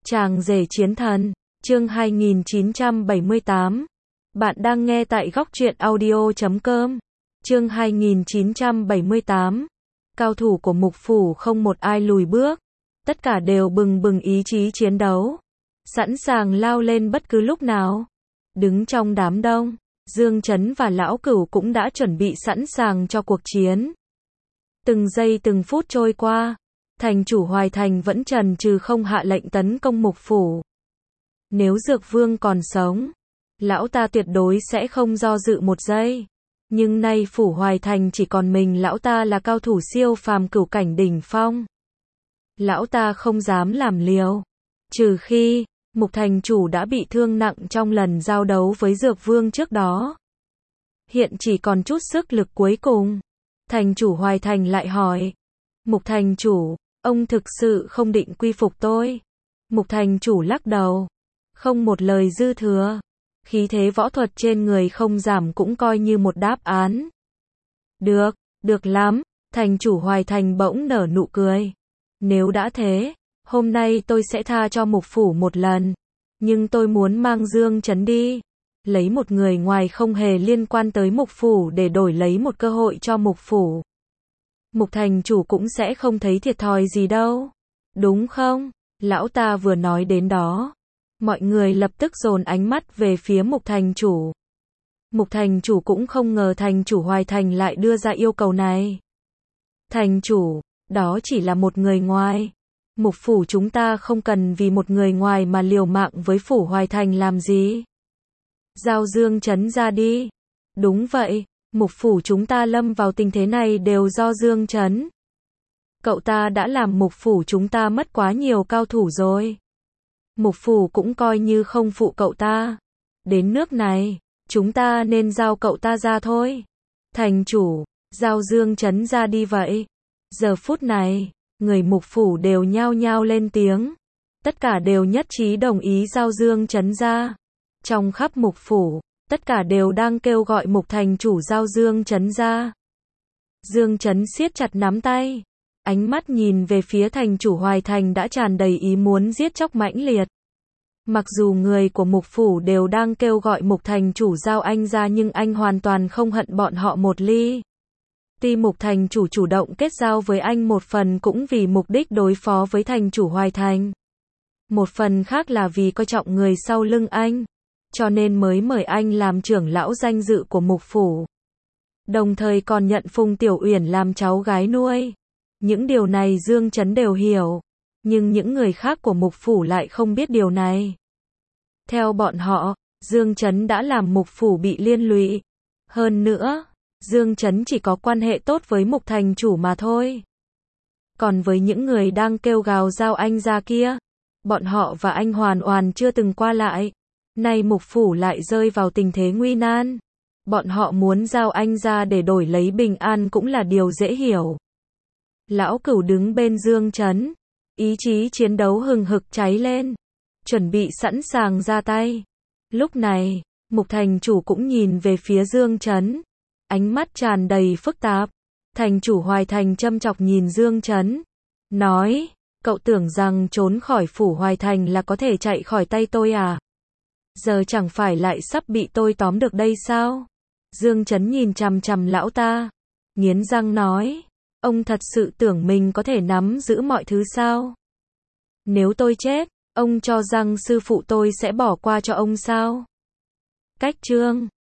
Chàng rể chiến thần, chương 2978. Bạn đang nghe tại góc truyện audio.com. Chương 2978. Cao thủ của Mục Phủ không một ai lùi bước, tất cả đều bừng bừng ý chí chiến đấu, sẵn sàng lao lên bất cứ lúc nào. Đứng trong đám đông, Dương Chấn và Lão Cửu cũng đã chuẩn bị sẵn sàng cho cuộc chiến. Từng giây từng phút trôi qua, thành chủ Hoài Thành vẫn chần chừ không hạ lệnh tấn công Mục Phủ. Nếu Dược Vương còn sống, lão ta tuyệt đối sẽ không do dự một giây. Nhưng nay Phủ Hoài Thành chỉ còn mình lão ta là cao thủ siêu phàm cửu cảnh đỉnh phong. Lão ta không dám làm liều, trừ khi Mục thành chủ đã bị thương nặng trong lần giao đấu với Dược Vương trước đó. Hiện chỉ còn chút sức lực cuối cùng. Thành chủ Hoài Thành lại hỏi, Mục thành chủ, ông thực sự không định quy phục tôi? Mục thành chủ lắc đầu, không một lời dư thừa. Khí thế võ thuật trên người không giảm cũng coi như một đáp án. Được, được lắm. Thành chủ Hoài Thành bỗng nở nụ cười. Nếu đã thế, hôm nay tôi sẽ tha cho Mục Phủ một lần. Nhưng tôi muốn mang Dương Chấn đi. Lấy một người ngoài không hề liên quan tới Mục Phủ để đổi lấy một cơ hội cho Mục Phủ. Mục thành chủ cũng sẽ không thấy thiệt thòi gì đâu. Đúng không? Lão ta vừa nói đến đó, mọi người lập tức dồn ánh mắt về phía Mục thành chủ. Mục thành chủ cũng không ngờ thành chủ Hoài Thành lại đưa ra yêu cầu này. Thành chủ, đó chỉ là một người ngoài. Mục Phủ chúng ta không cần vì một người ngoài mà liều mạng với Phủ Hoài Thành làm gì. Giao Dương Chấn ra đi. Đúng vậy, Mục Phủ chúng ta lâm vào tình thế này đều do Dương Chấn. Cậu ta đã làm Mục Phủ chúng ta mất quá nhiều cao thủ rồi. Mục Phủ cũng coi như không phụ cậu ta. Đến nước này, chúng ta nên giao cậu ta ra thôi. Thành chủ, giao Dương Chấn ra đi vậy. Giờ phút này, người Mục Phủ đều nhao nhao lên tiếng. Tất cả đều nhất trí đồng ý giao Dương Chấn ra. Trong khắp Mục Phủ, tất cả đều đang kêu gọi Mục thành chủ giao Dương Chấn ra. Dương Chấn siết chặt nắm tay, ánh mắt nhìn về phía thành chủ Hoài Thành đã tràn đầy ý muốn giết chóc mãnh liệt. Mặc dù người của Mục Phủ đều đang kêu gọi Mục thành chủ giao anh ra nhưng anh hoàn toàn không hận bọn họ một ly. Tuy Mục thành chủ chủ động kết giao với anh một phần cũng vì mục đích đối phó với thành chủ Hoài Thành. Một phần khác là vì coi trọng người sau lưng anh, cho nên mới mời anh làm trưởng lão danh dự của Mục Phủ. Đồng thời còn nhận Phùng Tiểu Uyển làm cháu gái nuôi. Những điều này Dương Chấn đều hiểu, nhưng những người khác của Mục Phủ lại không biết điều này. Theo bọn họ, Dương Chấn đã làm Mục Phủ bị liên lụy. Hơn nữa, Dương Chấn chỉ có quan hệ tốt với Mục thành chủ mà thôi. Còn với những người đang kêu gào giao anh ra kia, bọn họ và anh hoàn toàn chưa từng qua lại. Nay Mục Phủ lại rơi vào tình thế nguy nan. Bọn họ muốn giao anh ra để đổi lấy bình an cũng là điều dễ hiểu. Lão Cửu đứng bên Dương Chấn, ý chí chiến đấu hừng hực cháy lên, chuẩn bị sẵn sàng ra tay. Lúc này, Mục thành chủ cũng nhìn về phía Dương Chấn, ánh mắt tràn đầy phức tạp. Thành chủ Hoài Thành châm chọc nhìn Dương Chấn, nói, cậu tưởng rằng trốn khỏi Phủ Hoài Thành là có thể chạy khỏi tay tôi à? Giờ chẳng phải lại sắp bị tôi tóm được đây sao? Dương Chấn nhìn chằm chằm lão ta, nghiến răng nói, ông thật sự tưởng mình có thể nắm giữ mọi thứ sao? Nếu tôi chết, ông cho rằng sư phụ tôi sẽ bỏ qua cho ông sao? Cách chương